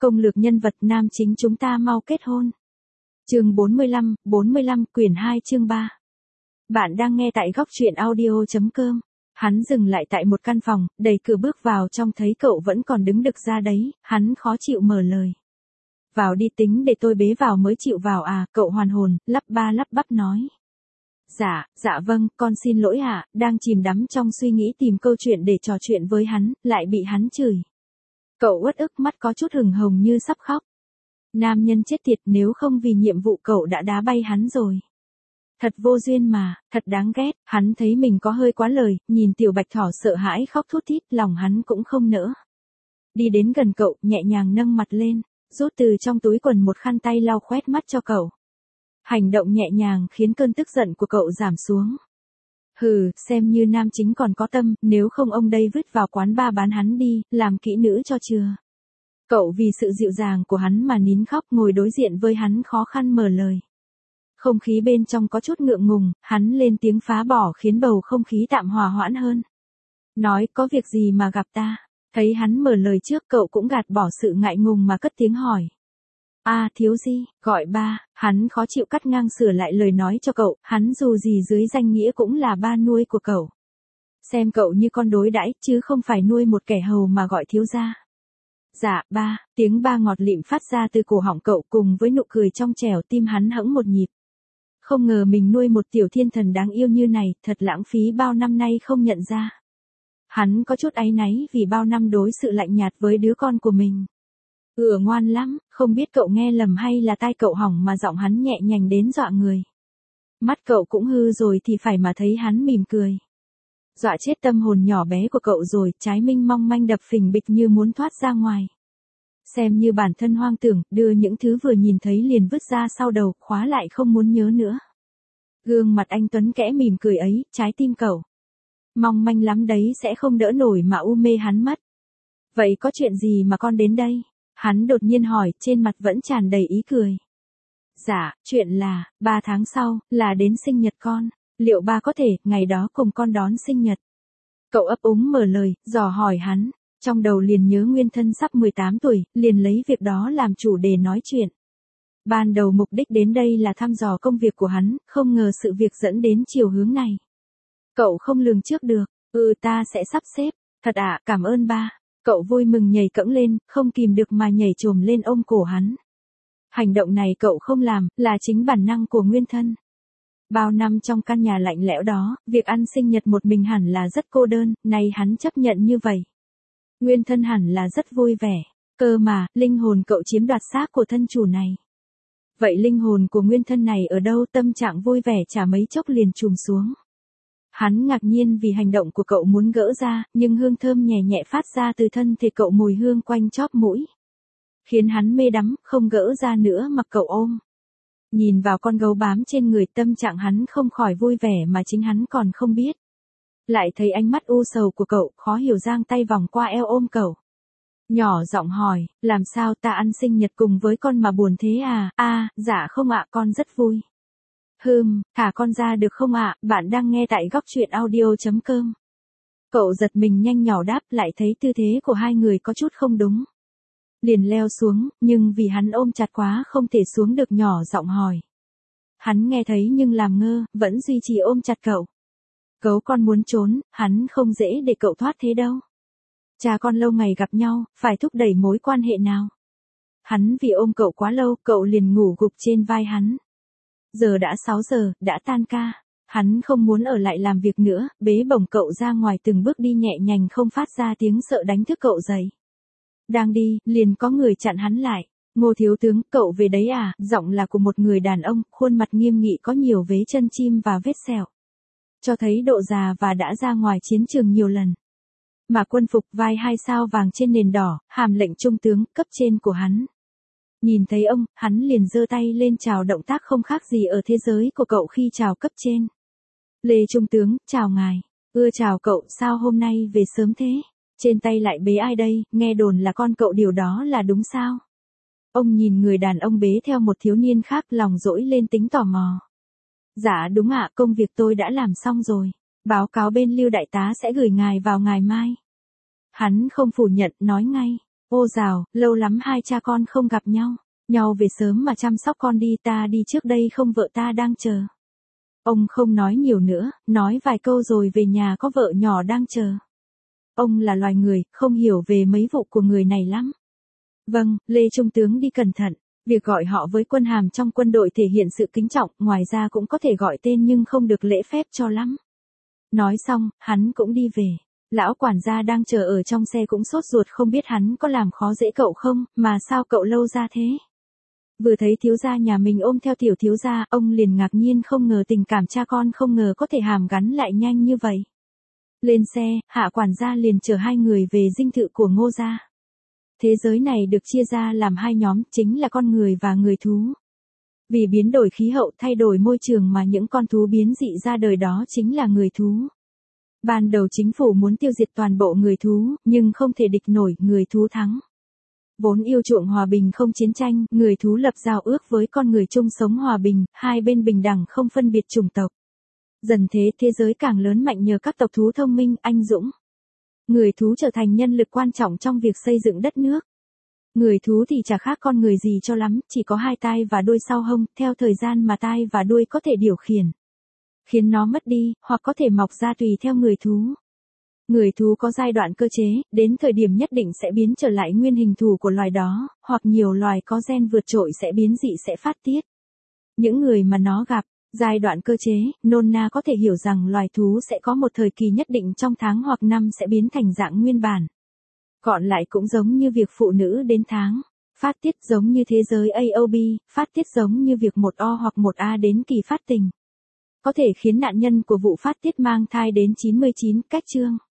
Công lược nhân vật nam chính chúng ta mau kết hôn. Chương 45, quyển 2 chương 3. Bạn đang nghe tại góc truyện audio.com. Hắn dừng lại tại một căn phòng, đẩy cửa bước vào trong thấy cậu vẫn còn đứng đực ra đấy, hắn khó chịu mở lời. Vào đi, tính để tôi bế vào mới chịu vào à, cậu hoàn hồn, lắp ba lắp bắp nói. Dạ vâng, con xin lỗi ạ, đang chìm đắm trong suy nghĩ tìm câu chuyện để trò chuyện với hắn, lại bị hắn chửi. Cậu uất ức, mắt có chút hừng hồng như sắp khóc. Nam nhân chết tiệt, nếu không vì nhiệm vụ cậu đã đá bay hắn rồi. Thật vô duyên mà, thật đáng ghét, hắn thấy mình có hơi quá lời, nhìn tiểu bạch thỏ sợ hãi khóc thút thít, lòng hắn cũng không nỡ. Đi đến gần cậu, nhẹ nhàng nâng mặt lên, rút từ trong túi quần một khăn tay lau khoét mắt cho cậu. Hành động nhẹ nhàng khiến cơn tức giận của cậu giảm xuống. Hừ, xem như nam chính còn có tâm, nếu không ông đây vứt vào quán bar bán hắn đi, làm kỹ nữ cho chừa. Cậu vì sự dịu dàng của hắn mà nín khóc, ngồi đối diện với hắn khó khăn mở lời. Không khí bên trong có chút ngượng ngùng, hắn lên tiếng phá bỏ khiến bầu không khí tạm hòa hoãn hơn. Nói, có việc gì mà gặp ta? Thấy hắn mở lời trước, cậu cũng gạt bỏ sự ngại ngùng mà cất tiếng hỏi. Thiếu gì, gọi ba, hắn khó chịu cắt ngang sửa lại lời nói cho cậu, hắn dù gì dưới danh nghĩa cũng là ba nuôi của cậu. Xem cậu như con đối đãi chứ không phải nuôi một kẻ hầu mà gọi thiếu gia. Dạ, ba, tiếng ba ngọt lịm phát ra từ cổ họng cậu cùng với nụ cười trong trẻo, tim hắn hẫng một nhịp. Không ngờ mình nuôi một tiểu thiên thần đáng yêu như này, thật lãng phí bao năm nay không nhận ra. Hắn có chút áy náy vì bao năm đối sự lạnh nhạt với đứa con của mình. Ngoan lắm, không biết cậu nghe lầm hay là tai cậu hỏng mà giọng hắn nhẹ nhàng đến dọa người. Mắt cậu cũng hư rồi thì phải mà thấy hắn mỉm cười. Dọa chết tâm hồn nhỏ bé của cậu rồi, trái minh mong manh đập phình bịch như muốn thoát ra ngoài. Xem như bản thân hoang tưởng, đưa những thứ vừa nhìn thấy liền vứt ra sau đầu, khóa lại không muốn nhớ nữa. Gương mặt anh Tuấn kẽ mỉm cười ấy, trái tim cậu. Mong manh lắm đấy, sẽ không đỡ nổi mà u mê hắn mất. Vậy có chuyện gì mà con đến đây? Hắn đột nhiên hỏi, trên mặt vẫn tràn đầy ý cười. Dạ, chuyện là, 3 tháng sau, là đến sinh nhật con. Liệu ba có thể, ngày đó cùng con đón sinh nhật? Cậu ấp úng mở lời, dò hỏi hắn. Trong đầu liền nhớ nguyên thân sắp 18 tuổi, liền lấy việc đó làm chủ đề nói chuyện. Ban đầu mục đích đến đây là thăm dò công việc của hắn, không ngờ sự việc dẫn đến chiều hướng này. Cậu không lường trước được, ta sẽ sắp xếp, thật ạ, cảm ơn ba. Cậu vui mừng nhảy cẫng lên, không kìm được mà nhảy chồm lên ôm cổ hắn. Hành động này cậu không làm, là chính bản năng của nguyên thân. Bao năm trong căn nhà lạnh lẽo đó, việc ăn sinh nhật một mình hẳn là rất cô đơn, nay hắn chấp nhận như vậy. Nguyên thân hẳn là rất vui vẻ, cơ mà, linh hồn cậu chiếm đoạt xác của thân chủ này. Vậy linh hồn của nguyên thân này ở đâu? Tâm trạng vui vẻ chả mấy chốc liền trùm xuống. Hắn ngạc nhiên vì hành động của cậu muốn gỡ ra, nhưng hương thơm nhẹ nhẹ phát ra từ thân thể cậu, mùi hương quanh chóp mũi. Khiến hắn mê đắm, không gỡ ra nữa mặc cậu ôm. Nhìn vào con gấu bám trên người, tâm trạng hắn không khỏi vui vẻ mà chính hắn còn không biết. Lại thấy ánh mắt u sầu của cậu, khó hiểu giang tay vòng qua eo ôm cậu. Nhỏ giọng hỏi, làm sao ta ăn sinh nhật cùng với con mà buồn thế à? Dạ không ạ, con rất vui. Thả con ra được không ạ? Bạn đang nghe tại góc truyện audio.com. Cậu giật mình nhanh nhỏ đáp, lại thấy tư thế của hai người có chút không đúng. Liền leo xuống, nhưng vì hắn ôm chặt quá không thể xuống được, nhỏ giọng hỏi. Hắn nghe thấy nhưng làm ngơ, vẫn duy trì ôm chặt cậu. Gấu con muốn trốn, hắn không dễ để cậu thoát thế đâu. Cha con lâu ngày gặp nhau, phải thúc đẩy mối quan hệ nào. Hắn vì ôm cậu quá lâu, cậu liền ngủ gục trên vai hắn. Giờ đã 6 giờ, đã tan ca. Hắn không muốn ở lại làm việc nữa, bế bổng cậu ra ngoài, từng bước đi nhẹ nhàng không phát ra tiếng sợ đánh thức cậu dậy. Đang đi, liền có người chặn hắn lại. Ngô thiếu tướng, cậu về đấy à? Giọng là của một người đàn ông, khuôn mặt nghiêm nghị có nhiều vết chân chim và vết sẹo. Cho thấy độ già và đã ra ngoài chiến trường nhiều lần. Mà quân phục vai 2 sao vàng trên nền đỏ, hàm lệnh trung tướng, cấp trên của hắn. Nhìn thấy ông, hắn liền giơ tay lên chào, động tác không khác gì ở thế giới của cậu khi chào cấp trên. Lê trung tướng, chào ngài. Chào cậu, sao hôm nay về sớm thế? Trên tay lại bế ai đây? Nghe đồn là con cậu, điều đó là đúng sao? Ông nhìn người đàn ông bế theo một thiếu niên khác, lòng dỗi lên tính tò mò. Dạ đúng ạ, công việc tôi đã làm xong rồi. Báo cáo bên Lưu đại tá sẽ gửi ngài vào ngày mai. Hắn không phủ nhận, nói ngay. Ô dào, lâu lắm hai cha con không gặp nhau. Nhau về sớm mà chăm sóc con đi, ta đi trước đây không, vợ ta đang chờ. Ông không nói nhiều nữa, nói vài câu rồi về nhà, có vợ nhỏ đang chờ. Ông là loài người, không hiểu về mấy vụ của người này lắm. Vâng, Lê Trung tướng đi cẩn thận. Việc gọi họ với quân hàm trong quân đội thể hiện sự kính trọng, ngoài ra cũng có thể gọi tên nhưng không được lễ phép cho lắm. Nói xong, hắn cũng đi về. Lão quản gia đang chờ ở trong xe cũng sốt ruột, không biết hắn có làm khó dễ cậu không, mà sao cậu lâu ra thế. Vừa thấy thiếu gia nhà mình ôm theo tiểu thiếu gia, ông liền ngạc nhiên, không ngờ tình cảm cha con không ngờ có thể hàn gắn lại nhanh như vậy. Lên xe, Hạ quản gia liền chở hai người về dinh thự của Ngô gia. Thế giới này được chia ra làm hai nhóm, chính là con người và người thú. Vì biến đổi khí hậu, thay đổi môi trường mà những con thú biến dị ra đời, đó chính là người thú. Ban đầu chính phủ muốn tiêu diệt toàn bộ người thú, nhưng không thể địch nổi, người thú thắng. Vốn yêu chuộng hòa bình không chiến tranh, người thú lập giao ước với con người chung sống hòa bình, hai bên bình đẳng không phân biệt chủng tộc. Dần thế giới càng lớn mạnh nhờ các tộc thú thông minh, anh dũng. Người thú trở thành nhân lực quan trọng trong việc xây dựng đất nước. Người thú thì chả khác con người gì cho lắm, chỉ có hai tai và đuôi sau hông, theo thời gian mà tai và đuôi có thể điều khiển. Khiến nó mất đi, hoặc có thể mọc ra tùy theo người thú. Người thú có giai đoạn cơ chế, đến thời điểm nhất định sẽ biến trở lại nguyên hình thù của loài đó, hoặc nhiều loài có gen vượt trội sẽ biến dị, sẽ phát tiết. Những người mà nó gặp, giai đoạn cơ chế, nôm na có thể hiểu rằng loài thú sẽ có một thời kỳ nhất định trong tháng hoặc năm sẽ biến thành dạng nguyên bản. Còn lại cũng giống như việc phụ nữ đến tháng, phát tiết giống như thế giới AOB, phát tiết giống như việc một O hoặc một A đến kỳ phát tình. Có thể khiến nạn nhân của vụ phát tiết mang thai đến 99 cách chương.